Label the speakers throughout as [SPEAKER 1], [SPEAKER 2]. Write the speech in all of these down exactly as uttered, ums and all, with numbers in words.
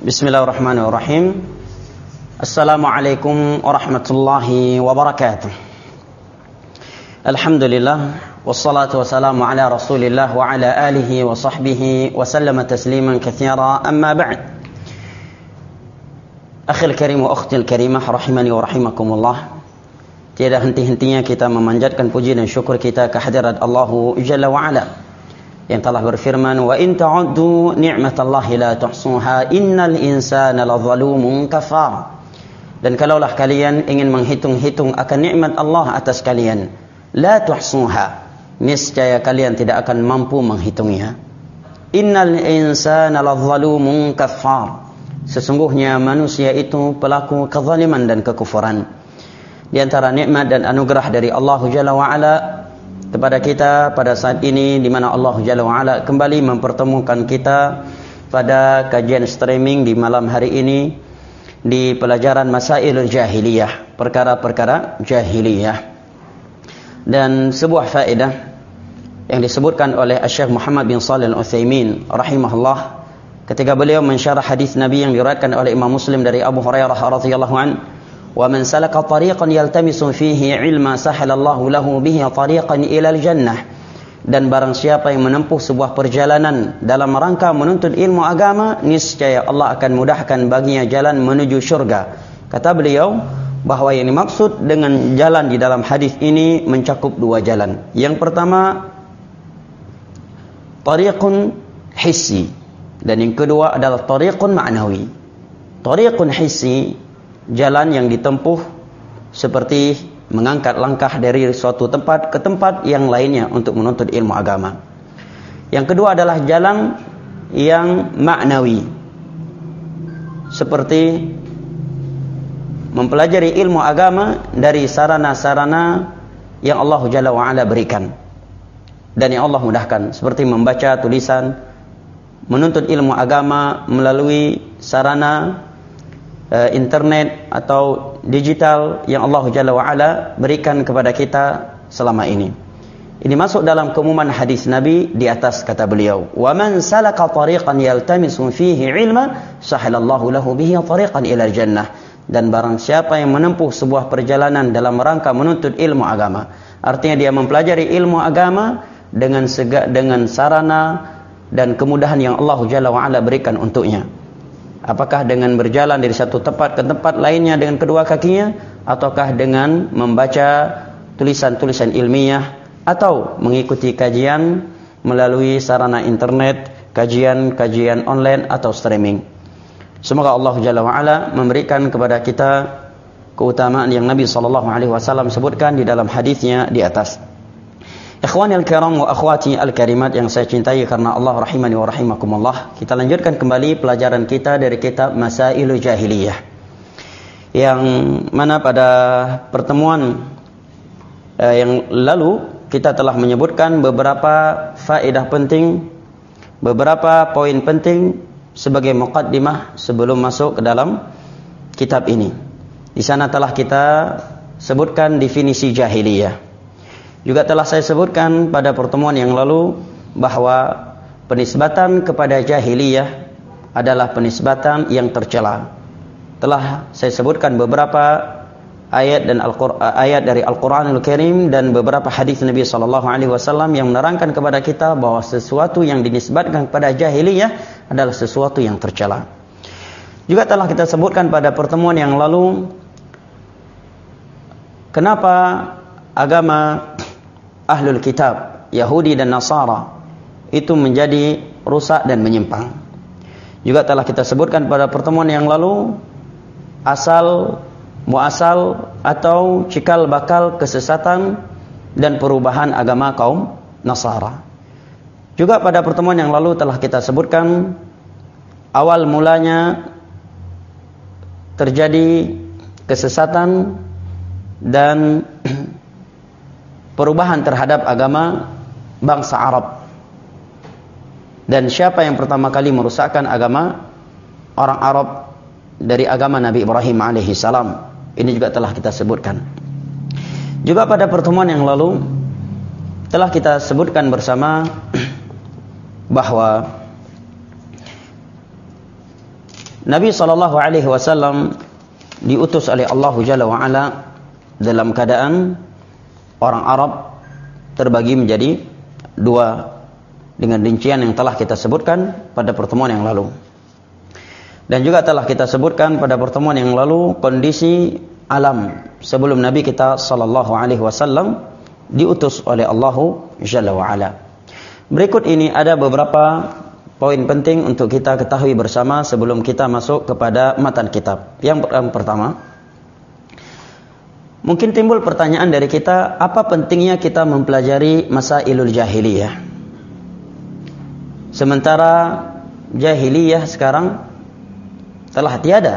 [SPEAKER 1] Bismillahirrahmanirrahim. Assalamualaikum warahmatullahi wabarakatuh. Alhamdulillah, wassalatu wassalamu ala rasulillah wa ala alihi wa sahbihi wa sallama tasliman katsira, amma ba'd. Akhil karim wa akhtil karimah rahimani wa rahimakumullah. Tiada henti-hentinya kita memanjatkan puji dan syukur kita kehadirat Allahu Jalla wa Ala yang telah berfirman, wa in ta'uddu ni'matallahi la tuhsuha innal insana ladzalumun kafar. Dan kalaulah kalian ingin menghitung-hitung akan nikmat Allah atas kalian, la tuhsuha, niscaya kalian tidak akan mampu menghitungnya. Innal insana ladzalumun kafar, sesungguhnya manusia itu pelaku kezaliman dan kekufuran. Di antara nikmat dan anugerah dari Allah Jalla wa Ala kepada kita pada saat ini, di mana Allah Jalla wa Ala kembali mempertemukan kita pada kajian streaming di malam hari ini di pelajaran Masailul Jahiliyah, perkara-perkara jahiliyah. Dan sebuah faedah yang disebutkan oleh Syekh Muhammad bin Shalih Al-Utsaimin rahimahullah ketika beliau mensyarah hadis Nabi yang diriwayatkan oleh Imam Muslim dari Abu Hurairah radhiyallahu anhu, wa man salaka tariqan yaltamisu fihi ilma sahalallahu lahu bihi tariqan ilal jannah. Dan barang siapa yang menempuh sebuah perjalanan dalam rangka menuntut ilmu agama, niscaya Allah akan mudahkan baginya jalan menuju syurga. Kata beliau bahwa yang dimaksud dengan jalan di dalam hadis ini mencakup dua jalan. Yang pertama tariqun hissi, dan yang kedua adalah tariqun ma'nawi. Tariqun hissi, jalan yang ditempuh seperti mengangkat langkah dari suatu tempat ke tempat yang lainnya untuk menuntut ilmu agama. Yang kedua adalah jalan yang maknawi, seperti mempelajari ilmu agama dari sarana-sarana yang Allah Jalla wa Ala berikan dan yang Allah mudahkan, seperti membaca tulisan, menuntut ilmu agama melalui sarana internet atau digital yang Allah Jalla wa Ala berikan kepada kita selama ini. Ini masuk dalam keumuman hadis Nabi di atas, kata beliau, wa man salaka tariqan yaltamisu fihi ilma sahalallahu lahu bihi tariqan ila jannah. Dan barang siapa yang menempuh sebuah perjalanan dalam rangka menuntut ilmu agama, artinya dia mempelajari ilmu agama dengan sega, dengan sarana dan kemudahan yang Allah Jalla wa Ala berikan untuknya. Apakah dengan berjalan dari satu tempat ke tempat lainnya dengan kedua kakinya, ataukah dengan membaca tulisan-tulisan ilmiah, atau mengikuti kajian melalui sarana internet, kajian-kajian online atau streaming. Semoga Allah Jalla wa Ala memberikan kepada kita keutamaan yang Nabi sallallahu alaihi wasallam sebutkan di dalam hadisnya di atas. Ikhwani al-kiram wa akhwati al-karimat yang saya cintai karena Allah rahimani wa rahimakumullah, kita lanjutkan kembali pelajaran kita dari kitab Masailul Jahiliyah, yang mana pada pertemuan eh, yang lalu kita telah menyebutkan beberapa faedah penting, beberapa poin penting sebagai muqaddimah sebelum masuk ke dalam kitab ini. Di sana telah kita sebutkan definisi jahiliyah. Juga telah saya sebutkan pada pertemuan yang lalu bahwa penisbatan kepada jahiliyah adalah penisbatan yang tercela. Telah saya sebutkan beberapa ayat dan Al-Qur'an, ayat dari Al-Qur'anul Karim dan beberapa hadis Nabi sallallahu alaihi wasallam yang menerangkan kepada kita bahwa sesuatu yang dinisbatkan kepada jahiliyah adalah sesuatu yang tercela. Juga telah kita sebutkan pada pertemuan yang lalu kenapa agama Ahlul Kitab, Yahudi dan Nasara itu menjadi rusak dan menyimpang. Juga telah kita sebutkan pada pertemuan yang lalu asal muasal atau cikal bakal kesesatan dan perubahan agama kaum Nasara. Juga pada pertemuan yang lalu telah kita sebutkan awal mulanya terjadi kesesatan dan perubahan terhadap agama bangsa Arab. Dan siapa yang pertama kali merusakkan agama orang Arab dari agama Nabi Ibrahim alaihi salam? Ini juga telah kita sebutkan. Juga pada pertemuan yang lalu telah kita sebutkan bersama bahwa Nabi sallallahu alaihi wasallam diutus oleh Allah Jalla wa Ala dalam keadaan orang Arab terbagi menjadi dua dengan rincian yang telah kita sebutkan pada pertemuan yang lalu. Dan juga telah kita sebutkan pada pertemuan yang lalu kondisi alam sebelum Nabi kita sallallahu alaihi wasallam diutus oleh Allah Jalla wa Ala. Berikut ini ada beberapa poin penting untuk kita ketahui bersama sebelum kita masuk kepada matan kitab. Yang pertama, mungkin timbul pertanyaan dari kita, apa pentingnya kita mempelajari masailul jahiliyah? Sementara jahiliyah sekarang telah tiada.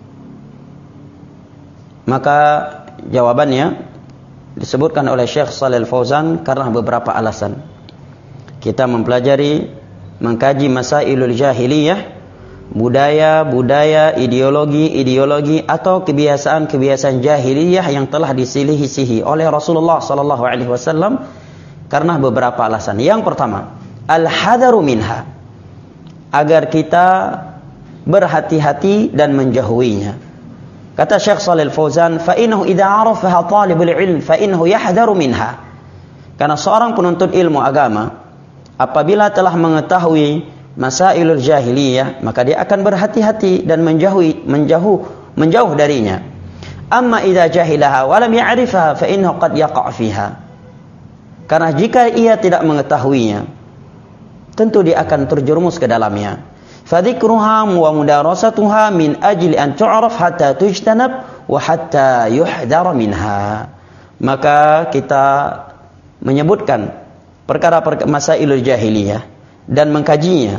[SPEAKER 1] Maka jawabannya disebutkan oleh Syekh Shalih Al-Fauzan karena beberapa alasan. Kita mempelajari, mengkaji masailul jahiliyah, budaya-budaya, ideologi-ideologi atau kebiasaan-kebiasaan jahiliyah yang telah disilih-silihi oleh Rasulullah sallallahu alaihi wasallam karena beberapa alasan. Yang pertama, al-hadaru minha, agar kita berhati-hati dan menjauhinya. Kata Syekh Shalih Al-Fauzan, fa innahu idza arafaha talibul ilm fa innahu yahdharu minha. Karena seorang penuntut ilmu agama apabila telah mengetahui masailul jahiliyah, maka dia akan berhati-hati dan menjauhi menjauh menjauh darinya. Amma idza jahilaha wa lam ya'rifha fa innahu qad yaqa' fiha. Karena jika ia tidak mengetahuinya, tentu dia akan terjerumus ke dalamnya. Fadzikruha wa mudarasatuha min ajli an tu'raf hatta tujtanab wa hatta yuhdar minha. Maka kita menyebutkan perkara-perkara masailul jahiliyah dan mengkajinya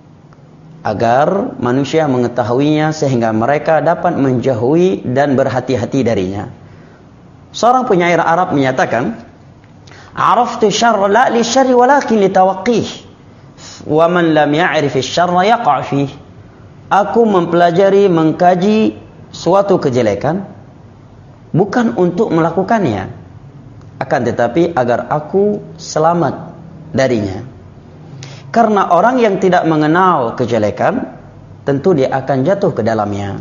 [SPEAKER 1] agar manusia mengetahuinya sehingga mereka dapat menjauhi dan berhati-hati darinya. Seorang penyair Arab menyatakan, "Araftu syarra la li syarri walakin li tawaqqih. Wa man lam ya'rif asy-syarra yaqa' fih." Aku mempelajari, mengkaji suatu kejelekan bukan untuk melakukannya, akan tetapi agar aku selamat darinya. Karena orang yang tidak mengenal kejelekan, tentu dia akan jatuh ke dalamnya.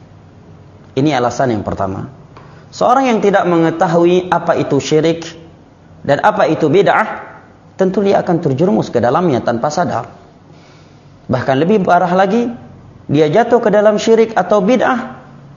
[SPEAKER 1] Ini alasan yang pertama. Seorang yang tidak mengetahui apa itu syirik dan apa itu bid'ah, tentu dia akan terjerumus ke dalamnya tanpa sadar. Bahkan lebih parah lagi, dia jatuh ke dalam syirik atau bid'ah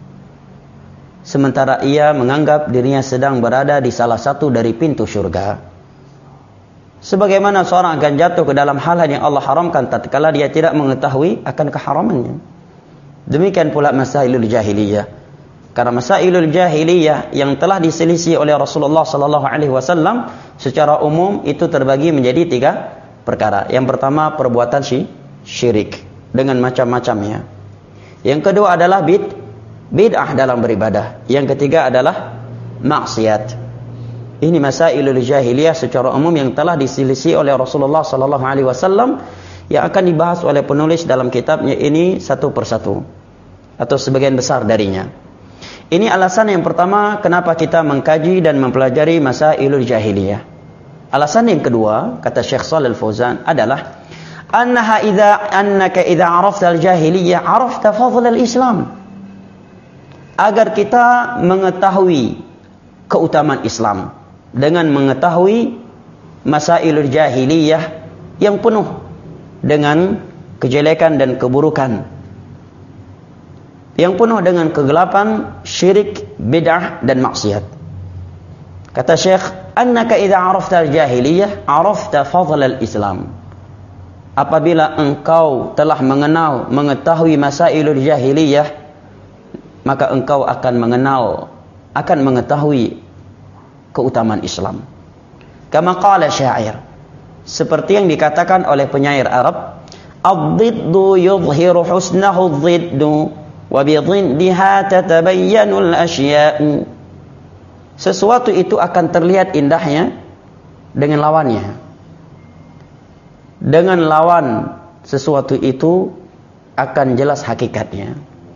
[SPEAKER 1] sementara ia menganggap dirinya sedang berada di salah satu dari pintu surga. Sebagaimana seorang akan jatuh ke dalam hal yang Allah haramkan tatkala dia tidak mengetahui akan keharamannya. Demikian pula masailul jahiliyah. Karena masailul jahiliyah yang telah diselisih oleh Rasulullah sallallahu alaihi wasallam secara umum itu terbagi menjadi tiga perkara. Yang pertama, perbuatan syirik dengan macam-macamnya. Yang kedua adalah bid bid'ah dalam beribadah. Yang ketiga adalah maksiat. Ini masailul jahiliyah secara umum yang telah diselisih oleh Rasulullah sallallahu alaihi wasallam yang akan dibahas oleh penulis dalam kitabnya ini satu persatu atau sebagian besar darinya. Ini alasan yang pertama kenapa kita mengkaji dan mempelajari masailul jahiliyah. Alasan yang kedua, kata Syekh Shalih Al-Fauzan adalah annaha idza annaka idza arafta al-jahiliyah arafta fadl al-Islam. Agar kita mengetahui keutamaan Islam dengan mengetahui masailul jahiliyah yang penuh dengan kejelekan dan keburukan, yang penuh dengan kegelapan, syirik, bid'ah dan maksiat. Kata Syekh, annaka idza arafta al-jahiliyah arafta fadl al-Islam. Apabila engkau telah mengenal, mengetahui masailul jahiliyah, maka engkau akan mengenal, akan mengetahui keutamaan Islam. Kama qala syair, seperti yang dikatakan oleh penyair Arab, ad-diddu yudhiru husnahu ad-diddu wa bidhiddiha tatabayyanu al-asya'u. Sesuatu itu akan terlihat indahnya dengan lawannya. Dengan lawan sesuatu itu akan jelas hakikatnya.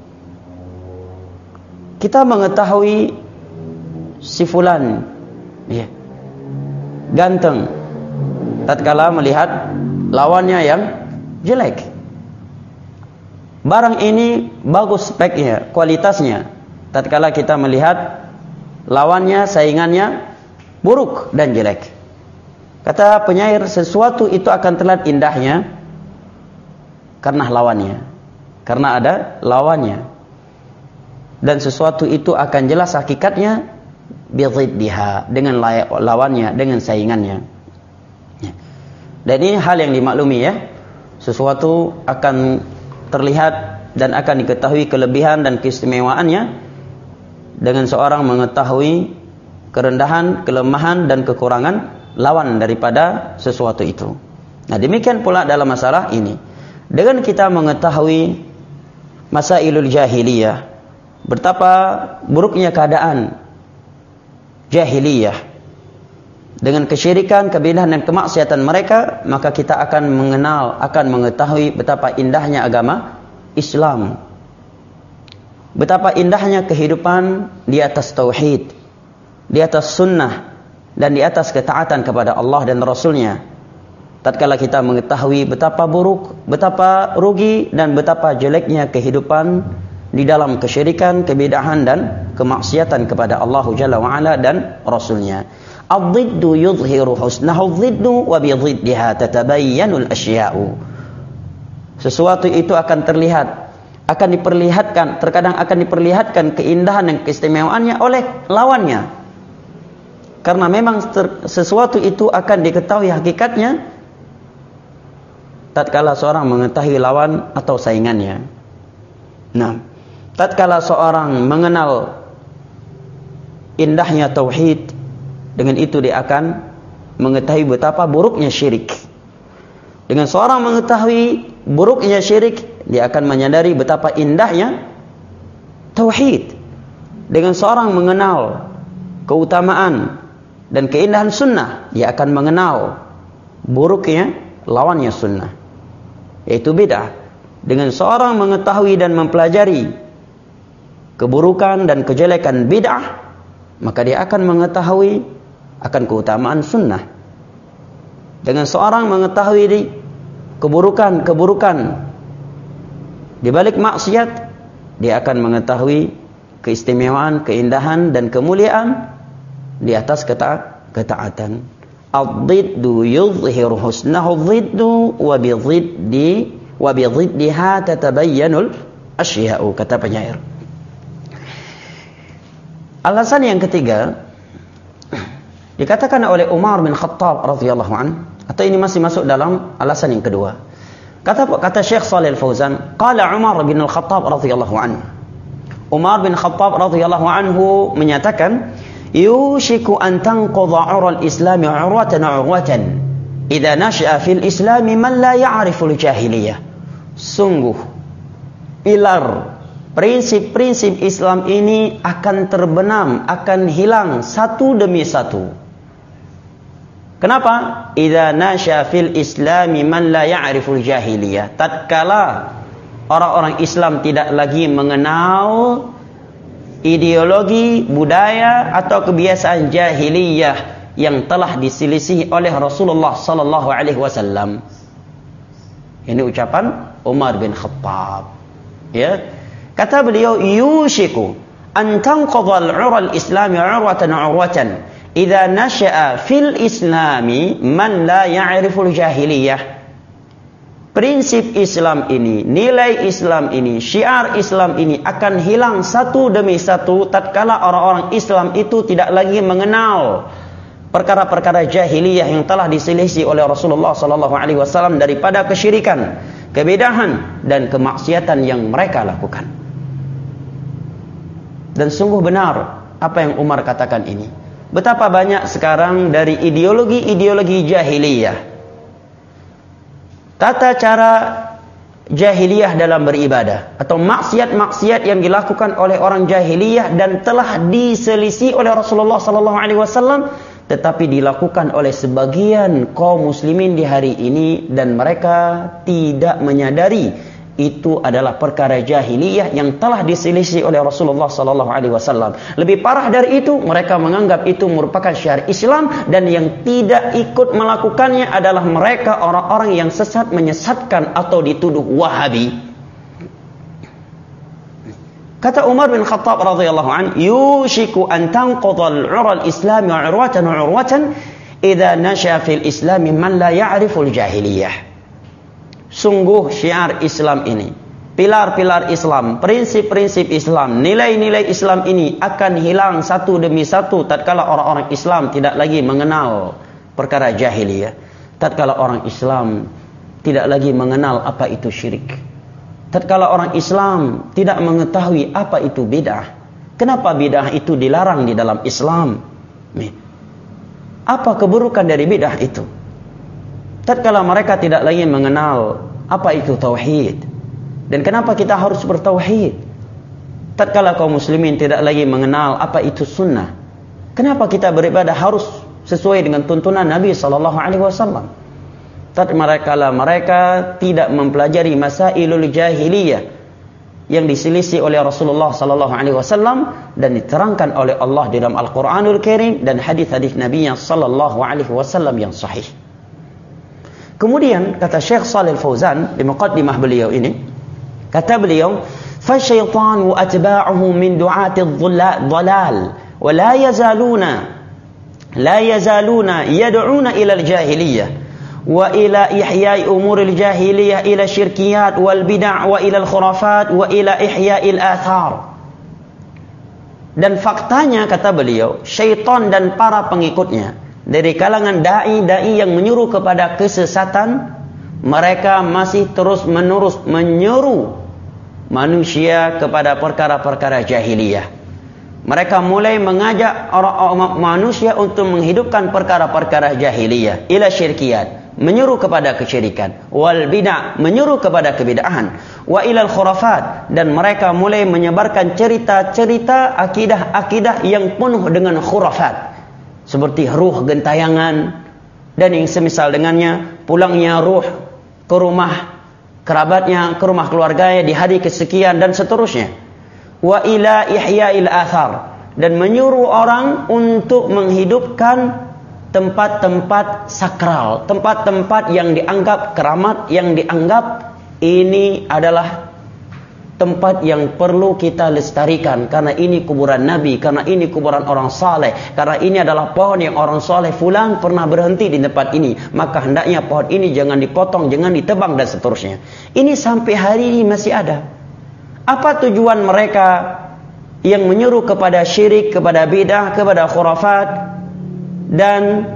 [SPEAKER 1] Kita mengetahui si fulan, ya, ganteng tatkala melihat lawannya yang jelek. barang ini bagus speknya, kualitasnya. Tatkala kita melihat lawannya, saingannya buruk dan jelek. Kata penyair, sesuatu itu akan terlihat indahnya karena lawannya. Karena ada lawannya. Dan sesuatu itu akan jelas hakikatnya bidziddiha, dengan lawannya, dengan saingannya. Dan ini hal yang dimaklumi ya. Sesuatu akan terlihat dan akan diketahui kelebihan dan keistimewaannya dengan seorang mengetahui kerendahan, kelemahan dan kekurangan lawan daripada sesuatu itu. Nah, demikian pula dalam masalah ini. Dengan kita mengetahui masailul jahiliyah, betapa buruknya keadaan jahiliyah dengan kesyirikan, kebidahan dan kemaksiatan mereka, maka kita akan mengenal, akan mengetahui betapa indahnya agama Islam. Betapa indahnya kehidupan di atas tauhid, di atas sunnah, dan di atas ketaatan kepada Allah dan Rasulnya. Tatkala kita mengetahui betapa buruk, betapa rugi dan betapa jeleknya kehidupan di dalam kesyirikan, kebidahan dan kemaksiatan kepada Allah Jalla wa Ala dan Rasulnya. Ad-dhiddu yudhiru husnahu ad-dhiddu wa bi-dhiddiha tatabayyanul asya'u. Sesuatu itu akan terlihat, akan diperlihatkan, terkadang akan diperlihatkan keindahan dan keistimewaannya oleh lawannya. Karena memang sesuatu itu akan diketahui hakikatnya tatkala seorang mengetahui lawan atau saingannya. Nah, tatkala seorang mengenal indahnya tauhid, dengan itu dia akan mengetahui betapa buruknya syirik. Dengan seorang mengetahui buruknya syirik, dia akan menyadari betapa indahnya tauhid. Dengan seorang mengenal keutamaan dan keindahan sunnah, dia akan mengenal buruknya lawannya sunnah, yaitu bid'ah. Dengan seorang mengetahui dan mempelajari keburukan dan kejelekan bid'ah, maka dia akan mengetahui akan keutamaan sunnah. Dengan seorang mengetahui keburukan-keburukan di balik maksiat, dia akan mengetahui keistimewaan, keindahan dan kemuliaan di atas keta ketaatan. Ad-dhiddu yudhiru husnahu ad-dhiddu wa bi-dhiddi wa bi-dhiddiha tatabayyanul asya'u, kata penyair. Alasan yang ketiga dikatakan oleh Umar bin Khattab radhiyallahu an, atau ini masih masuk dalam alasan yang kedua. Kata kata Syekh Shalih Al-Fauzan, qala Umar bin Al-Khattab radhiyallahu an. Umar bin Khattab radhiyallahu anhu menyatakan, yushiku an tanqudha 'ura al-islam 'urwatan 'urwatan idza nasha'a fil islam man la ya'rifu al-jahiliyah. Sungguh pilar prinsip-prinsip Islam ini akan terbenam, akan hilang satu demi satu. Kenapa? Idza nasha'a fil islam man la ya'rifu al-jahiliyah. Tatkala orang-orang Islam tidak lagi mengenal ideologi, budaya atau kebiasaan jahiliyah yang telah diselisihi oleh Rasulullah sallallahu alaihi wasallam. Ini ucapan Umar bin Khattab. Ya. Kata beliau, yushiku an tanqadha al-'ura al-islami 'urwatan 'urwatan idza nasha'a fil islami man la ya'rifu al-jahiliyah. Prinsip Islam ini, nilai Islam ini, syiar Islam ini akan hilang satu demi satu tatkala orang-orang Islam itu tidak lagi mengenal perkara-perkara jahiliyah yang telah diselisih oleh Rasulullah sallallahu alaihi wasallam daripada kesyirikan, kebidahan dan kemaksiatan yang mereka lakukan. Dan sungguh benar apa yang Umar katakan ini. Betapa banyak sekarang dari ideologi-ideologi jahiliyah, tata cara jahiliyah dalam beribadah atau maksiat-maksiat yang dilakukan oleh orang jahiliyah dan telah diselisih oleh Rasulullah sallallahu alaihi wasallam, tetapi dilakukan oleh sebagian kaum muslimin di hari ini dan mereka tidak menyadari itu adalah perkara jahiliyah yang telah diselisih oleh Rasulullah sallallahu alaihi wasallam. Lebih parah dari itu, mereka menganggap itu merupakan syiar Islam, dan yang tidak ikut melakukannya adalah mereka orang-orang yang sesat, menyesatkan atau dituduh Wahabi. Kata Umar bin Khattab radhiyallahu an, "Yushiku an tanqudha al-'ura al-islam 'urwatan 'urwatan idza nasha fil islam man la ya'rifu al-jahiliyah." Sungguh syiar Islam ini, pilar-pilar Islam, prinsip-prinsip Islam, nilai-nilai Islam ini akan hilang satu demi satu tatkala orang-orang Islam tidak lagi mengenal perkara jahiliyah. Tatkala orang Islam tidak lagi mengenal apa itu syirik. Tatkala orang Islam tidak mengetahui apa itu bid'ah. Kenapa bid'ah itu dilarang di dalam Islam? Apa keburukan dari bid'ah itu? Tatkala mereka tidak lagi mengenal apa itu tauhid. Dan kenapa kita harus bertauhid? Tatkala kaum muslimin tidak lagi mengenal apa itu sunnah. Kenapa kita beribadah harus sesuai dengan tuntunan Nabi sallallahu alaihi wasallam? Tatkala mereka tidak mempelajari masailul jahiliyah yang diselisih oleh Rasulullah sallallahu alaihi wasallam dan diterangkan oleh Allah di dalam Al-Qur'anul Karim dan hadis-hadis Nabi sallallahu alaihi wasallam yang sahih. Kemudian kata Syekh Shalih Al-Fauzan di muqaddimah beliau ini, kata beliau, "Fasyaitanu atba'uhu min du'atidh dhalal wa la yazaluna la yazaluna yad'una ila al-jahiliyah wa ila ihya'i umuril jahiliyah ila syirkiyat wal bid'ah wa ila al-khurafat wa ila ihya'il athar." Dan faktanya kata beliau, syaitan dan para pengikutnya dari kalangan dai-dai yang menyuruh kepada kesesatan, mereka masih terus-menerus menyeru manusia kepada perkara-perkara jahiliyah. Mereka mulai mengajak orang manusia untuk menghidupkan perkara-perkara jahiliyah, ila syirkiyat, menyuruh kepada kesyirikan, wal bid'ah, menyuruh kepada kebid'ahan, wa ilal khurafat, dan mereka mulai menyebarkan cerita-cerita akidah-akidah yang penuh dengan khurafat, seperti ruh gentayangan dan yang semisal dengannya, pulangnya ruh ke rumah kerabatnya, ke rumah keluarganya di hari kesekian dan seterusnya. Wa ila ihya'il athar, dan menyuruh orang untuk menghidupkan tempat-tempat sakral, tempat-tempat yang dianggap keramat, yang dianggap ini adalah tempat yang perlu kita lestarikan karena ini kuburan Nabi, karena ini kuburan orang saleh, karena ini adalah pohon yang orang saleh fulan pernah berhenti di tempat ini, maka hendaknya pohon ini jangan dipotong, jangan ditebang dan seterusnya. Ini sampai hari ini masih ada. Apa tujuan mereka yang menyuruh kepada syirik, kepada bid'ah, kepada khurafat dan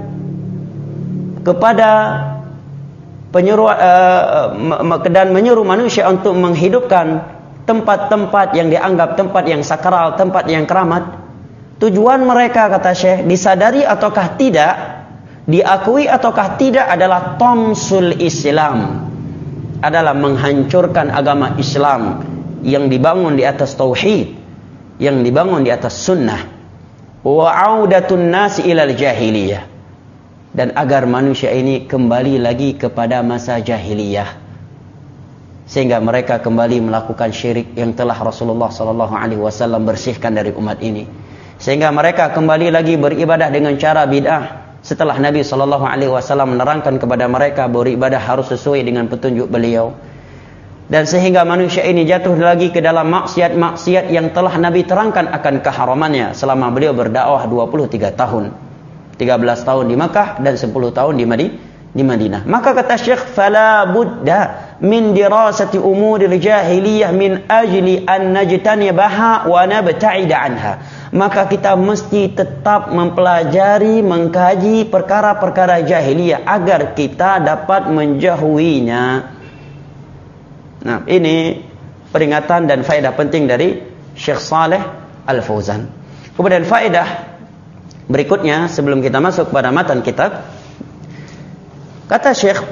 [SPEAKER 1] kepada penyuruh uh, dan menyuruh manusia untuk menghidupkan tempat-tempat yang dianggap tempat yang sakral, tempat yang keramat? Tujuan mereka, kata Syekh, disadari ataukah tidak, diakui ataukah tidak, adalah tamsul Islam, adalah menghancurkan agama Islam yang dibangun di atas tauhid, yang dibangun di atas sunnah, wa audatun nasi ilal jahiliyah, dan agar manusia ini kembali lagi kepada masa jahiliyah, sehingga mereka kembali melakukan syirik yang telah Rasulullah sallallahu alaihi wasallam bersihkan dari umat ini, sehingga mereka kembali lagi beribadah dengan cara bid'ah setelah Nabi sallallahu alaihi wasallam menerangkan kepada mereka beribadah harus sesuai dengan petunjuk beliau. Dan sehingga manusia ini jatuh lagi ke dalam maksiat-maksiat yang telah Nabi terangkan akan keharamannya selama beliau berdakwah dua puluh tiga tahun. tiga belas tahun di Makkah dan sepuluh tahun di Madinah. Di Madinah. Maka kata Syekh, fala budda min dirasati umuril jahiliyah min ajli an najtanibaha wa nabta'ida anha. Maka kita mesti tetap mempelajari, mengkaji perkara-perkara jahiliyah agar kita dapat menjauhinya. Nah, ini peringatan dan faedah penting dari Syekh Shalih Al-Fauzan. Kemudian faedah berikutnya sebelum kita masuk pada matan kitab, kata Syekh,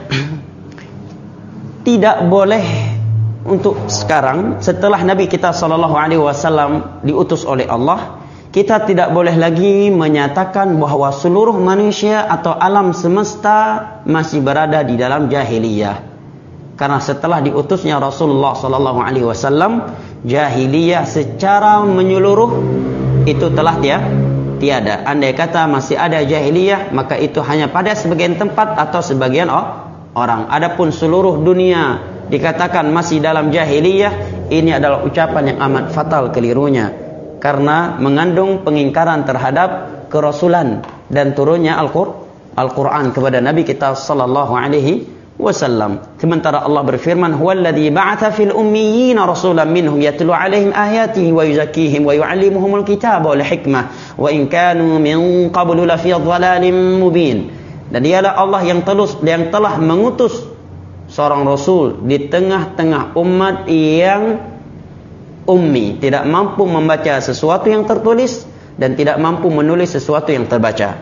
[SPEAKER 1] tidak boleh untuk sekarang setelah Nabi kita sallallahu alaihi wasallam diutus oleh Allah, kita tidak boleh lagi menyatakan bahwa seluruh manusia atau alam semesta masih berada di dalam jahiliyah. Karena setelah diutusnya Rasulullah sallallahu alaihi wasallam, jahiliyah secara menyeluruh itu telah dia tiada. Andai kata masih ada jahiliyah, maka itu hanya pada sebagian tempat atau sebagian orang. Adapun seluruh dunia dikatakan masih dalam jahiliyah, ini adalah ucapan yang amat fatal kelirunya, karena mengandung pengingkaran terhadap kerasulan dan turunnya Al-Qur'an Al-Quran kepada Nabi kita sallallahu alaihi wasallam. Sementara Allah berfirman, "Huwallazi ba'atsa fil ummiyina rasulan minhum yatlu 'alaihim ayatihi wa yuzakkihim wa yu'allimuhumul kitaba wal hikmah wa in kanu min qablu lafi dhalalin mubin." Dan dialah Allah yang telus yang telah mengutus seorang rasul di tengah-tengah umat yang ummi, tidak mampu membaca sesuatu yang tertulis dan tidak mampu menulis sesuatu yang terbaca.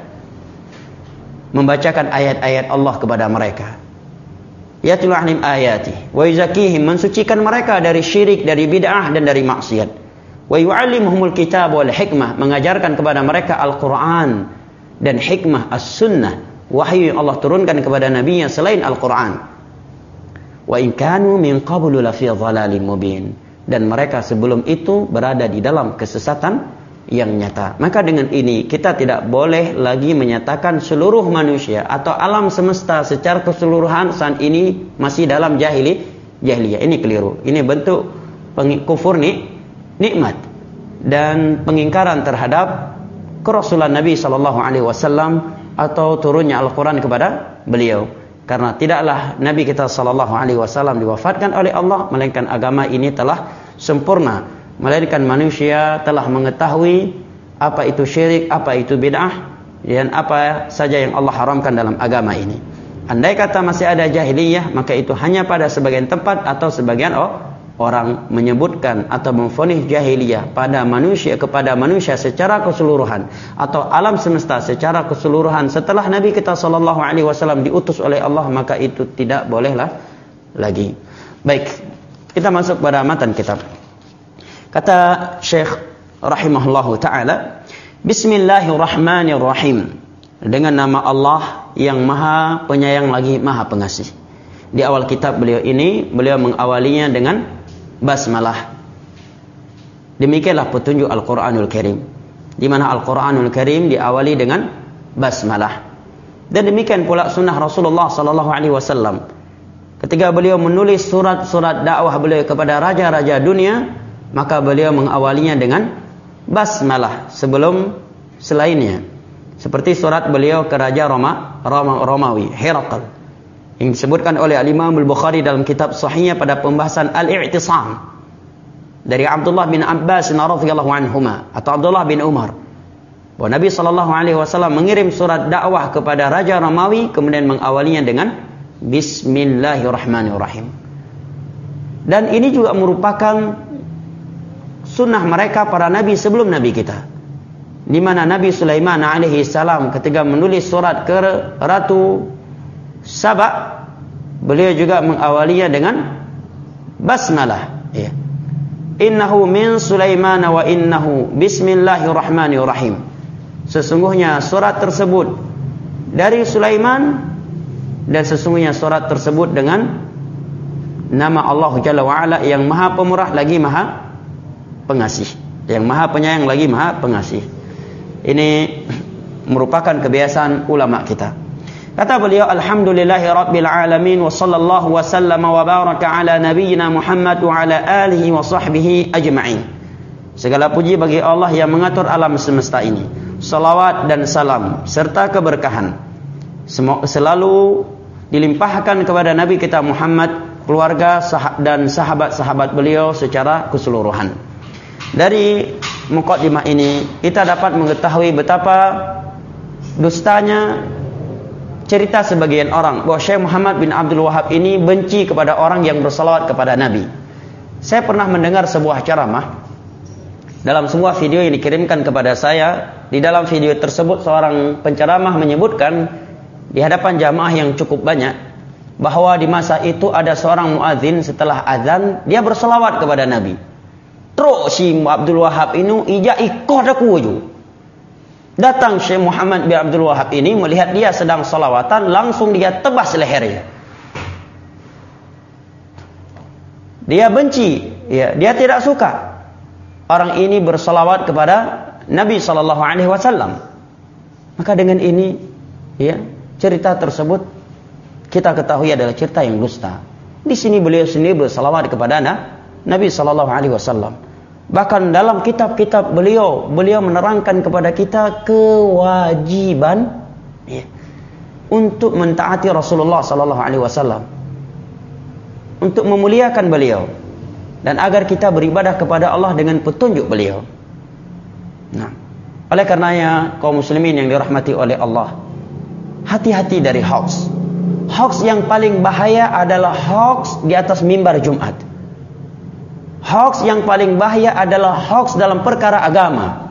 [SPEAKER 1] Membacakan ayat-ayat Allah kepada mereka. Yatlu 'alaihim ayati wa yuzakkihim, mensucikan mereka dari syirik, dari bid'ah dan dari maksiat. Wa yu'allimuhumul kitab wal hikmah, mengajarkan kepada mereka Al-Qur'an dan hikmah as-sunnah, wahyu yang Allah turunkan kepada nabinya selain Al-Qur'an. Wa in kanu min qablu lafi dhalalin mubin, dan mereka sebelum itu berada di dalam kesesatan yang nyata. Maka dengan ini kita tidak boleh lagi menyatakan seluruh manusia atau alam semesta secara keseluruhan saat ini masih dalam jahili jahiliyah. Ini keliru. Ini bentuk kufur ni, nikmat dan pengingkaran terhadap kerasulan Nabi sallallahu alaihi wasallam atau turunnya Al-Qur'an kepada beliau. Karena tidaklah Nabi kita sallallahu alaihi wasallam diwafatkan oleh Allah, melainkan agama ini telah sempurna. Melainkan manusia telah mengetahui apa itu syirik, apa itu bid'ah, dan apa saja yang Allah haramkan dalam agama ini. Andai kata masih ada jahiliyah, maka itu hanya pada sebagian tempat atau sebagian oh, orang menyebutkan atau memvonis jahiliyah pada manusia kepada manusia secara keseluruhan atau alam semesta secara keseluruhan setelah Nabi kita sallallahu alaihi wasallam diutus oleh Allah, maka itu tidak bolehlah lagi. Baik, kita masuk pada matan kitab. Kata Syekh rahimahullahu ta'ala, Bismillahirrahmanirrahim, dengan nama Allah yang maha penyayang lagi maha pengasih. Di awal kitab beliau ini, beliau mengawalinya dengan basmalah. Demikianlah petunjuk Al-Quranul Karim, di mana Al-Quranul Karim diawali dengan basmalah. Dan demikian pula sunnah Rasulullah sallallahu alaihi wasallam. Ketika beliau menulis surat-surat dakwah beliau kepada raja-raja dunia, maka beliau mengawalinya dengan basmalah sebelum selainnya. Seperti surat beliau ke Raja Roma, Roma Romawi, Herakl, yang disebutkan oleh Al-Imam Al-Bukhari dalam kitab Sahihnya pada pembahasan Al-I'tisam dari Abdullah bin Abbas radhiyallahu anhuma atau Abdullah bin Umar, bahwa Nabi sallallahu alaihi wasallam mengirim surat dakwah kepada Raja Romawi, kemudian mengawalinya dengan Bismillahirrahmanirrahim. Dan ini juga merupakan sunnah mereka para nabi sebelum nabi kita, di mana Nabi Sulaiman alaihi salam ketika menulis surat ke Ratu Saba, beliau juga mengawalinya dengan basmalah, ya. Innahu min Sulaiman wa innahu bismillahirrahmanirrahim. Sesungguhnya surat tersebut dari Sulaiman, dan sesungguhnya surat tersebut dengan nama Allah Jalla wa Ala yang maha pemurah lagi maha pengasih, yang maha penyayang lagi maha pengasih. Ini merupakan kebiasaan ulama kita. Kata beliau, Alhamdulillahi Rabbil Alamin wa sallallahu wa sallama wa baraka ala nabiyyina Muhammad wa ala alihi wa sahbihi ajma'in. Segala puji bagi Allah yang mengatur alam semesta ini. Salawat dan salam serta keberkahan selalu dilimpahkan kepada Nabi kita Muhammad, keluarga dan sahabat-sahabat beliau secara keseluruhan. Dari muqaddimah ini kita dapat mengetahui betapa dustanya cerita sebagian orang bahwa Syekh Muhammad bin Abdul Wahab ini benci kepada orang yang bersalawat kepada Nabi. Saya pernah mendengar sebuah ceramah dalam sebuah video yang dikirimkan kepada saya. Di dalam video tersebut seorang penceramah menyebutkan di hadapan jamaah yang cukup banyak bahwa di masa itu ada seorang muadzin setelah azan dia bersalawat kepada Nabi. Terus si Abdul Wahab ini ija ikoh daku ju. Datang Syekh Muhammad bin Abdul Wahab ini melihat dia sedang salawatan, langsung dia tebas lehernya. Dia benci, ya, dia tidak suka orang ini bersalawat kepada Nabi sallallahu alaihi wasallam. Maka dengan ini, ya, cerita tersebut kita ketahui adalah cerita yang dusta. Di sini beliau sendiri bersalawat kepada Nabi sallallahu alaihi wasallam. Bahkan dalam kitab-kitab beliau, beliau menerangkan kepada kita kewajiban ya, untuk mentaati Rasulullah sallallahu alaihi wasallam, untuk memuliakan beliau, dan agar kita beribadah kepada Allah dengan petunjuk beliau. Nah, oleh karenanya kaum muslimin yang dirahmati oleh Allah, hati-hati dari hoax. Hoax yang paling bahaya adalah hoax di atas mimbar Jumat. Hoax yang paling bahaya adalah hoax dalam perkara agama.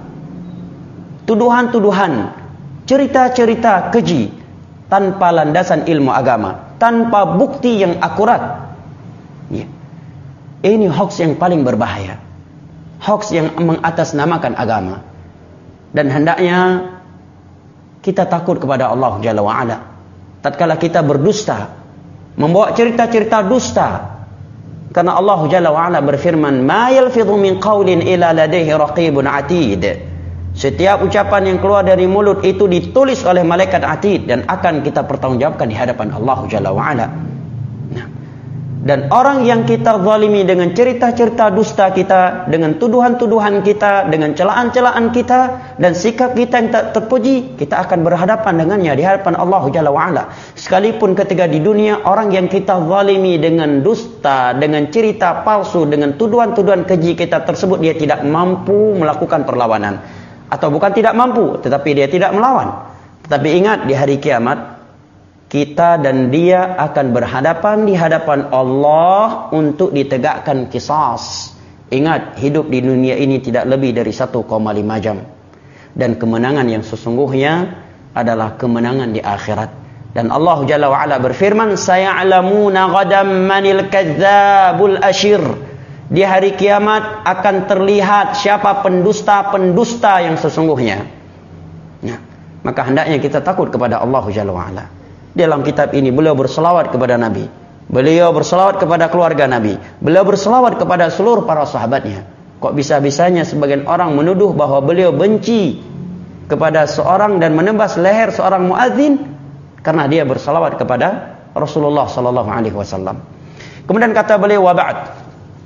[SPEAKER 1] Tuduhan-tuduhan, cerita-cerita keji tanpa landasan ilmu agama, tanpa bukti yang akurat. Ya. Ini hoax yang paling berbahaya. Hoax yang mengatasnamakan agama. Dan hendaknya kita takut kepada Allah Jalla wa'ala. Tatkala kita berdusta, membawa cerita-cerita dusta, karena Allah Jalla wa'ala berfirman, "Ma yalfidhu min qawlin illa ladaihi raqibun atid." Setiap ucapan yang keluar dari mulut itu ditulis oleh malaikat atid dan akan kita pertanggungjawabkan di hadapan Allah Jalla wa'ala. Nah, dan orang yang kita zalimi dengan cerita-cerita dusta kita, dengan tuduhan-tuduhan kita, dengan celaan-celaan kita, dan sikap kita yang tak terpuji, kita akan berhadapan dengannya di hadapan Allah Jalla wa'ala. Sekalipun ketika di dunia orang yang kita zalimi dengan dusta, dengan cerita palsu, dengan tuduhan-tuduhan keji kita tersebut, dia tidak mampu melakukan perlawanan. Atau bukan tidak mampu, tetapi dia tidak melawan. Tetapi ingat, di hari kiamat kita dan dia akan berhadapan di hadapan Allah untuk ditegakkan qisas. Ingat, hidup di dunia ini tidak lebih dari satu koma lima jam. Dan kemenangan yang sesungguhnya adalah kemenangan di akhirat. Dan Allah Jalla wa'ala berfirman, "Saya'lamuna ghadam manil kadzdzabul asyir." Di hari kiamat akan terlihat siapa pendusta-pendusta yang sesungguhnya. Nah, maka hendaknya kita takut kepada Allah Jalla wa'ala. Dalam kitab ini beliau berselawat kepada Nabi, beliau berselawat kepada keluarga Nabi, beliau berselawat kepada seluruh para sahabatnya. Kok bisa-bisanya sebagian orang menuduh bahwa beliau benci kepada seorang dan menembas leher seorang muadzin karena dia berselawat kepada Rasulullah sallallahu alaihi wasallam. Kemudian kata beliau, wa ba'd,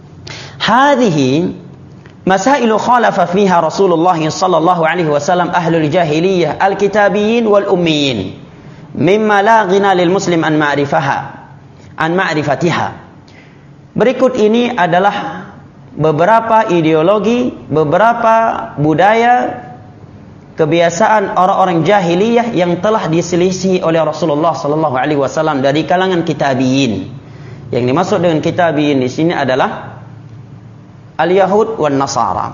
[SPEAKER 1] hadhihi masailu khalafa fiha Rasulullah sallallahu alaihi wasallam ahlul jahiliyah al-kitabiyyin wal ummiyin mimma la ghina lil muslim an ma'rifaha an ma'rifatiha. Berikut ini adalah beberapa ideologi, beberapa budaya, kebiasaan orang-orang jahiliyah yang telah diselisihi oleh Rasulullah sallallahu alaihi wasallam dari kalangan kitabiyin. Yang dimaksud dengan kitabiyin di sini adalah al-yahud wan nasara,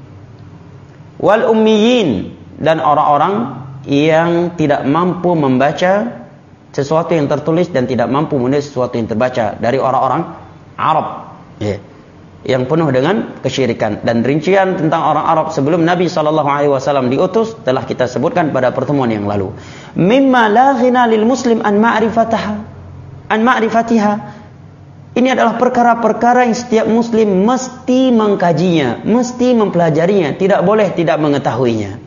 [SPEAKER 1] wal ummiyin, dan orang-orang yang tidak mampu membaca sesuatu yang tertulis dan tidak mampu menulis sesuatu yang terbaca dari orang-orang Arab, ya, yang penuh dengan kesyirikan. Dan rincian tentang orang Arab sebelum Nabi sallallahu alaihi wasallam diutus telah kita sebutkan pada pertemuan yang lalu. Mimma la ghina lil muslim an ma'rifataha an ma'rifatiha. Ini adalah perkara-perkara yang setiap muslim mesti mengkajinya, mesti mempelajarinya, tidak boleh tidak mengetahuinya.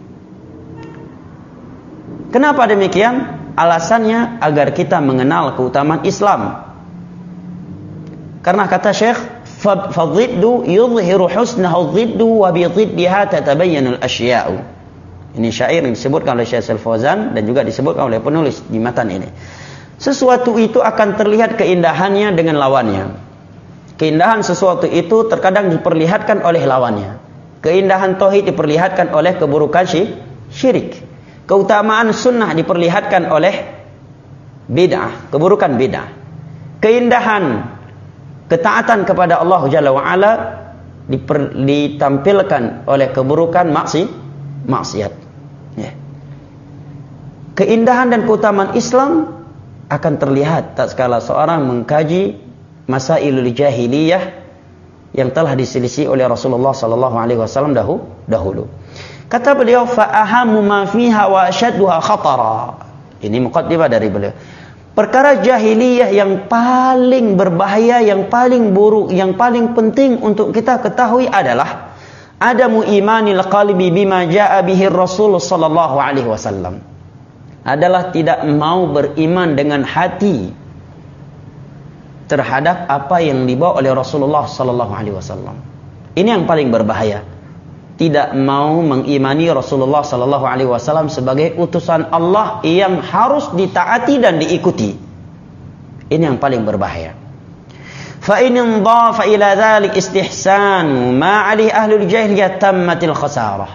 [SPEAKER 1] Kenapa demikian? Alasannya agar kita mengenal keutamaan Islam. Karena kata Syekh, fadhiddu yudhiru husnahu dhiddu wa bi dhiddiha tatabayyanu al-ashya'u. Ini syair yang disebutkan oleh Syekh Al-Fauzan dan juga disebutkan oleh penulis di matan ini. Sesuatu itu akan terlihat keindahannya dengan lawannya. Keindahan sesuatu itu terkadang diperlihatkan oleh lawannya. Keindahan tauhid diperlihatkan oleh keburukan syirik. Keutamaan sunnah diperlihatkan oleh bid'ah, keburukan bid'ah. Keindahan ketaatan kepada Allah Jalla wa'ala diper, ditampilkan oleh keburukan maksi, maksiat. Ya. Keindahan dan keutamaan Islam akan terlihat tatkala seorang mengkaji masailul jahiliyah yang telah diselisih oleh Rasulullah sallallahu alaihi wasallam dahulu. Kata beliau, fa ahammu ma fiha wa ashadduha khatara. Ini muqaddimah dari beliau. Perkara jahiliyah yang paling berbahaya, yang paling buruk, yang paling penting untuk kita ketahui adalah adamu imanil qalbi bima jaa bihi Rasul sallallahu alaihi wasallam. Adalah tidak mau beriman dengan hati terhadap apa yang dibawa oleh Rasulullah sallallahu alaihi wasallam. Ini yang paling berbahaya. Tidak mau mengimani Rasulullah sallallahu alaihi wasallam sebagai utusan Allah yang harus ditaati dan diikuti. Ini yang paling berbahaya. Fa in dhafa ila dzalik istihsan ma alaihi ahlul jahiliyah tammatil khasarah.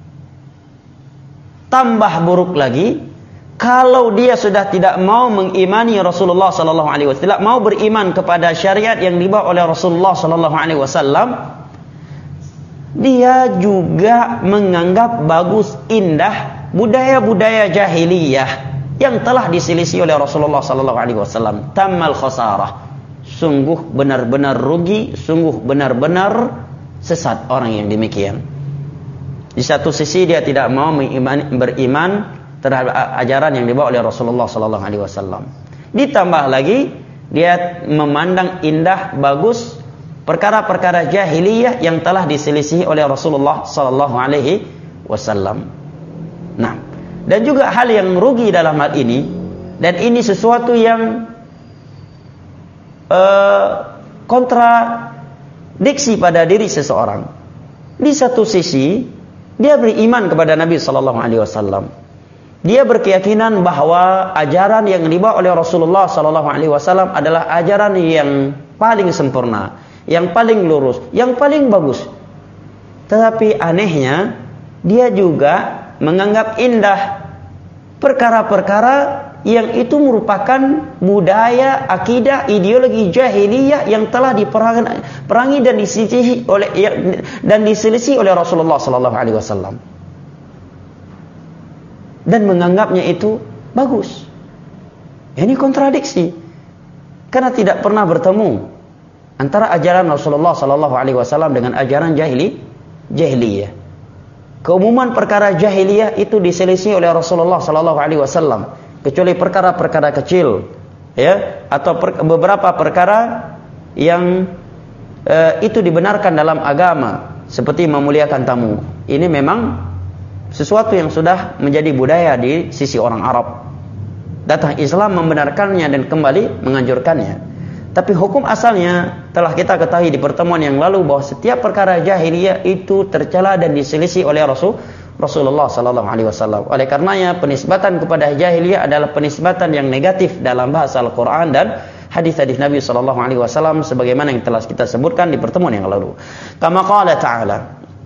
[SPEAKER 1] Tambah buruk lagi kalau dia sudah tidak mau mengimani Rasulullah sallallahu alaihi wasallam, mau beriman kepada syariat yang dibawa oleh Rasulullah sallallahu alaihi wasallam, dia juga menganggap bagus, indah budaya-budaya jahiliyah yang telah diselisih oleh Rasulullah sallallahu alaihi wasallam. Tammal khasarah. Sungguh benar-benar rugi, sungguh benar-benar sesat orang yang demikian. Di satu sisi dia tidak mau beriman, beriman terhadap ajaran yang dibawa oleh Rasulullah sallallahu alaihi wasallam. Ditambah lagi dia memandang indah, bagus perkara-perkara jahiliyah yang telah diselisihi oleh Rasulullah sallallahu alaihi wasallam. Nah, dan juga hal yang rugi dalam hal ini, dan ini sesuatu yang uh, kontradiksi pada diri seseorang. Di satu sisi dia beriman kepada Nabi sallallahu alaihi wasallam. Dia berkeyakinan bahwa ajaran yang dibawa oleh Rasulullah sallallahu alaihi wasallam adalah ajaran yang paling sempurna, yang paling lurus, yang paling bagus. Tetapi anehnya dia juga menganggap indah perkara-perkara yang itu merupakan budaya, akidah, ideologi jahiliyah yang telah diperangi dan diselisihi oleh dan diselisih oleh Rasulullah sallallahu alaihi wasallam. Dan menganggapnya itu bagus. Ini kontradiksi. Karena tidak pernah bertemu antara ajaran Rasulullah sallallahu alaihi wasallam dengan ajaran jahili, jahiliyah. Keumuman perkara jahiliyah itu diselisih oleh Rasulullah sallallahu alaihi wasallam, kecuali perkara-perkara kecil, ya, atau per, beberapa perkara yang uh, itu dibenarkan dalam agama, seperti memuliakan tamu. Ini memang sesuatu yang sudah menjadi budaya di sisi orang Arab. Datang Islam membenarkannya dan kembali menganjurkannya. Tapi hukum asalnya telah kita ketahui di pertemuan yang lalu bahwa setiap perkara jahiliyah itu tercela dan diselisih oleh Rasul Rasulullah sallallahu alaihi wasallam. Oleh karenanya penisbatan kepada jahiliyah adalah penisbatan yang negatif dalam bahasa Al-Qur'an dan hadis-hadis Nabi sallallahu alaihi wasallam sebagaimana yang telah kita sebutkan di pertemuan yang lalu. Kama qala ta'ala.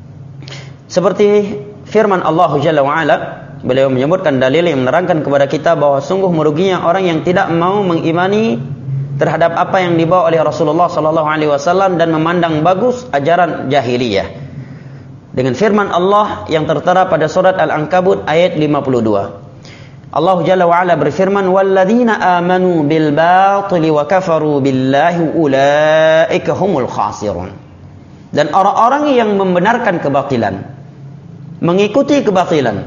[SPEAKER 1] Seperti firman Allah Jalla wa Ala, beliau menyebutkan dalil yang menerangkan kepada kita bahwa sungguh meruginya orang yang tidak mau mengimani terhadap apa yang dibawa oleh Rasulullah sallallahu alaihi wasallam dan memandang bagus ajaran jahiliyah. Dengan firman Allah yang tertera pada surat Al-Ankabut ayat lima puluh dua. Allah Jalla wa Ala berfirman, "Walladzina amanu bil batili wa kafaru billahi ulaika humul khasirun." Dan orang-orang yang membenarkan kebatilan, mengikuti kebatilan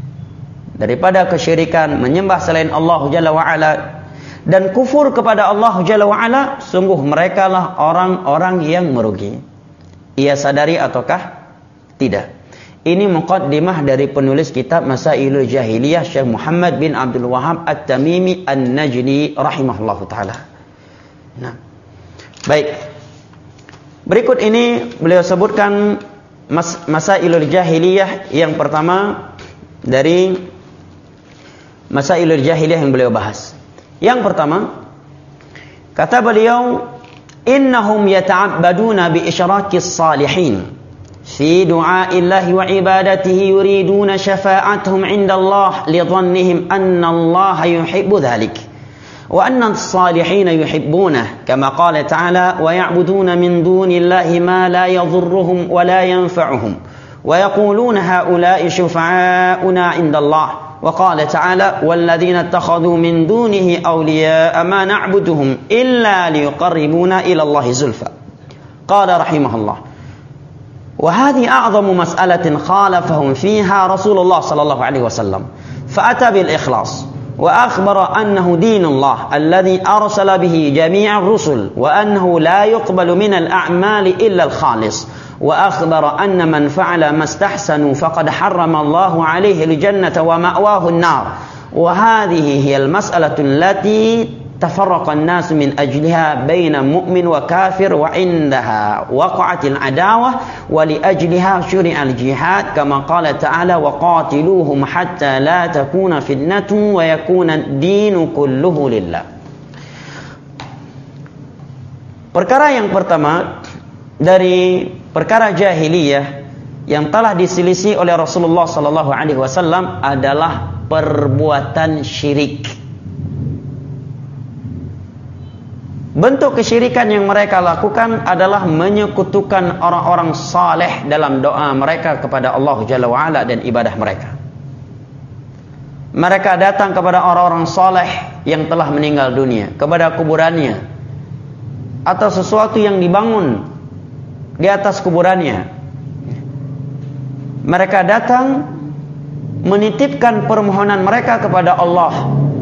[SPEAKER 1] daripada kesyirikan, menyembah selain Allah Jalla wa Ala dan kufur kepada Allah Jalla wa Ala, sungguh merekalah orang-orang yang merugi. Ia sadari ataukah tidak? Ini muqaddimah dari penulis kitab Masailul Jahiliyah Syekh Muhammad bin Abdul Wahhab At-Tamimi An-Najdi rahimahullahu taala. Nah, baik. Berikut ini beliau sebutkan Mas, Masailul Jahiliyah yang pertama dari Masailul Jahiliyah yang beliau bahas. Yang pertama, kata beliau, innahum yata'abbaduna bi isyrakis salihin fi du'a'illahi wa ibadatihi yuriduna syafa'atuhum 'inda Allah li dhannihim anna Allah yuhibbu dhalik wa anna as-salihina yuhibbunah kama qala ta'ala wa ya'buduna min dunillahi ma la yadhurruhum wa la yanfa'uhum wa yaquluna ha'ula'i syufa'auna 'inda Allah wa qala ta'ala walladzina ittakhadhu min dunihi awliya'a ma na'buduhum illa liyuqarribuna ila Allah zulfa. Qala rahimahullah, wa hadhihi a'zamu mas'alatin khalafahum fiha Rasulullah sallallahu alaihi wasallam fa ata bil ikhlas وأخبر أنه دين الله الذي أرسل به جميع الرسل وأنه لا يقبل من الأعمال إلا الخالص وأخبر أن من فعل ما استحسنوا فقد حرم الله عليه الجنة ومأواه النار وهذه هي المسألة التي tafarraqan nas min ajliha baina mu'min wa kafir wa indaha waqa'atil adawah wa li ajliha syuri'al jihad kama qala ta'ala wa qatiluhum hatta la takuna fitnatun wa yakuna ad-dinu kulluhu lillah. Perkara yang pertama dari perkara jahiliyah yang telah diselisih oleh Rasulullah sallallahu alaihi wasallam adalah perbuatan syirik. Bentuk kesyirikan yang mereka lakukan adalah menyekutukan orang-orang saleh dalam doa mereka kepada Allah Jalla wa'ala dan ibadah mereka. Mereka datang kepada orang-orang saleh yang telah meninggal dunia, kepada kuburannya, atau sesuatu yang dibangun di atas kuburannya. Mereka datang menitipkan permohonan mereka kepada Allah,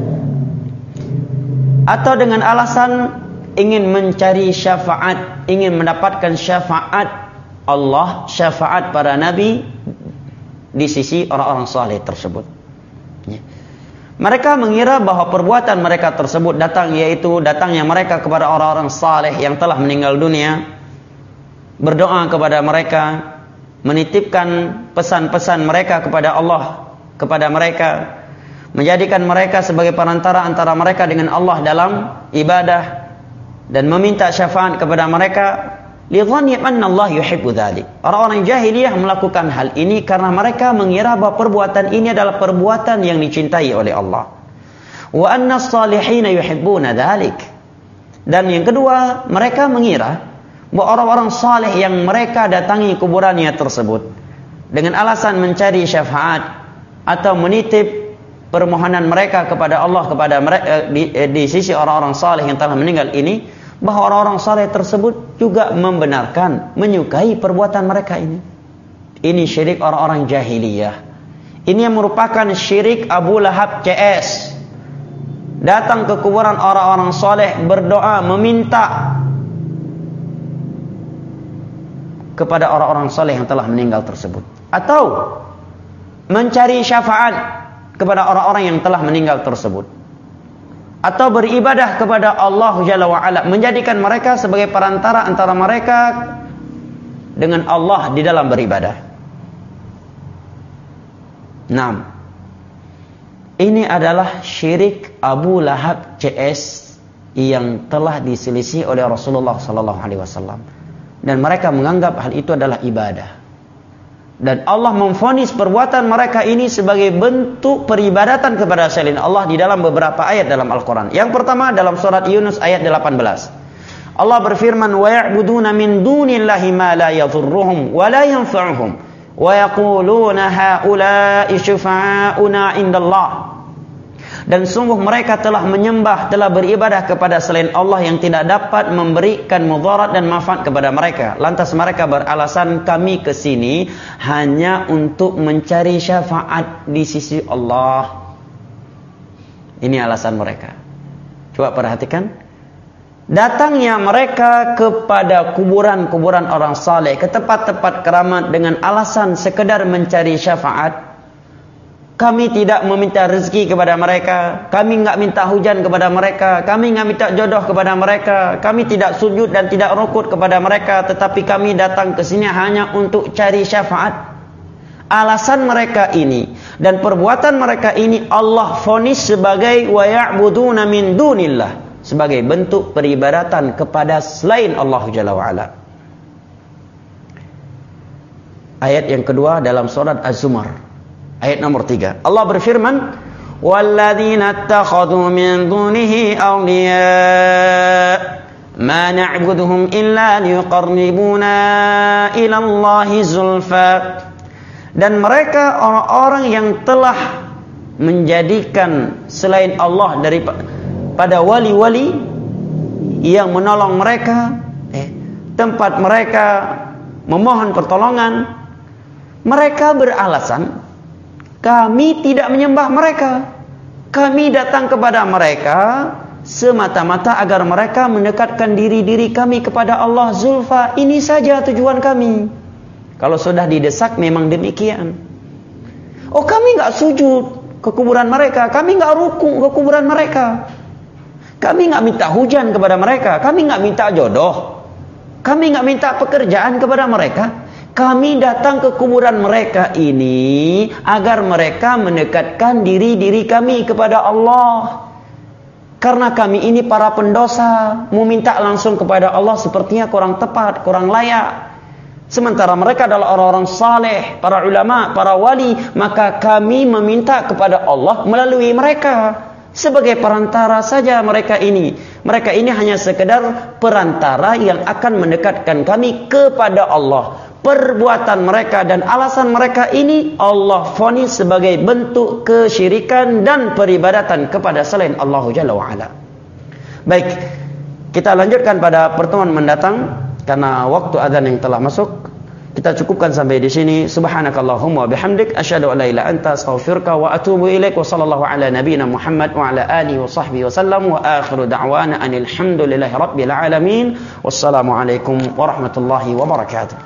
[SPEAKER 1] atau dengan alasan ingin mencari syafaat, ingin mendapatkan syafaat Allah, syafaat para nabi di sisi orang-orang saleh tersebut. Mereka mengira bahwa perbuatan mereka tersebut datang, yaitu datangnya mereka kepada orang-orang saleh yang telah meninggal dunia, berdoa kepada mereka, menitipkan pesan-pesan mereka kepada Allah, kepada mereka, menjadikan mereka sebagai perantara antara mereka dengan Allah dalam ibadah, dan meminta syafaat kepada mereka, lidhanni anna Allah yuhibbu dzalik. Orang-orang jahiliyah melakukan hal ini karena mereka mengira bahwa perbuatan ini adalah perbuatan yang dicintai oleh Allah. Wa anna as-salihin yuhibbuna dzalik. Dan yang kedua, mereka mengira bahwa orang-orang saleh yang mereka datangi kuburannya tersebut dengan alasan mencari syafaat atau menitip permohonan mereka kepada Allah, kepada mereka di, di sisi orang-orang saleh yang telah meninggal ini, bahwa orang-orang saleh tersebut juga membenarkan, menyukai perbuatan mereka ini. Ini syirik orang-orang jahiliyah. Ini yang merupakan syirik Abu Lahab C S. Datang ke kuburan orang-orang saleh, berdoa, meminta kepada orang-orang saleh yang telah meninggal tersebut, atau mencari syafaat kepada orang-orang yang telah meninggal tersebut, atau beribadah kepada Allah Jalla wa'ala, menjadikan mereka sebagai perantara antara mereka dengan Allah di dalam beribadah. Nah, ini adalah syirik Abu Lahab C S yang telah diselisih oleh Rasulullah sallallahu alaihi wasallam, dan mereka menganggap hal itu adalah ibadah. Dan Allah memvonis perbuatan mereka ini sebagai bentuk peribadatan kepada selain Allah di dalam beberapa ayat dalam Al-Quran. Yang pertama dalam surat Yunus ayat delapan belas. Allah berfirman, wa ya'buduna min dunillahi ma la yadhurruhum wa la yanfa'uhum wa yaquluna haula'i syufa'auna indallah. Dan sungguh mereka telah menyembah, telah beribadah kepada selain Allah yang tidak dapat memberikan mudarat dan manfaat kepada mereka. Lantas mereka beralasan, kami ke sini hanya untuk mencari syafaat di sisi Allah. Ini alasan mereka. Coba perhatikan. Datangnya mereka kepada kuburan-kuburan orang saleh, ke tempat-tempat keramat dengan alasan sekedar mencari syafaat. Kami tidak meminta rezeki kepada mereka, kami enggak minta hujan kepada mereka, kami enggak minta jodoh kepada mereka, kami tidak sujud dan tidak rukuk kepada mereka, tetapi kami datang ke sini hanya untuk cari syafaat. Alasan mereka ini dan perbuatan mereka ini Allah vonis sebagai wa ya'buduna min dunillah, sebagai bentuk peribadatan kepada selain Allah Jalla wa'ala. Ayat yang kedua dalam surat Az-Zumar, ayat nomor tiga. Allah berfirman, walladzina ittakhadhu min dunihi awliya ma na'buduhum illa liyuqarribuna ila Allahi zulfa. Dan mereka orang-orang yang telah menjadikan selain Allah daripada wali-wali yang menolong mereka, eh, tempat mereka memohon pertolongan, mereka beralasan, kami tidak menyembah mereka. Kami datang kepada mereka semata-mata agar mereka mendekatkan diri-diri kami kepada Allah zulfa. Ini saja tujuan kami. Kalau sudah didesak memang demikian. Oh, kami enggak sujud ke kuburan mereka, kami enggak rukuk ke kuburan mereka. Kami nggak minta hujan kepada mereka, kami nggak minta jodoh, kami nggak minta pekerjaan kepada mereka. Kami datang ke kuburan mereka ini agar mereka mendekatkan diri-diri kami kepada Allah. Karena kami ini para pendosa, mau minta langsung kepada Allah sepertinya kurang tepat, kurang layak. Sementara mereka adalah orang-orang saleh, para ulama, para wali, maka kami meminta kepada Allah melalui mereka. Sebagai perantara saja mereka ini. Mereka ini hanya sekedar perantara yang akan mendekatkan kami kepada Allah. Perbuatan mereka dan alasan mereka ini Allah vonis sebagai bentuk kesyirikan dan peribadatan kepada selain Allah Jalla wa'ala. Baik, kita lanjutkan pada pertemuan mendatang karena waktu azan yang telah masuk. Kita cukupkan sampai di sini. Subhanakallahumma wa bihamdik asyhadu an la ilaha illa anta astaghfiruka wa atubu ilaik. Wa sallallahu ala nabiyyina Muhammad wa ala alihi wa sahbihi wa sallam wa akhiru da'wana anil hamdulillahi rabbil alamin. Wassalamu alaikum warahmatullahi wabarakatuh.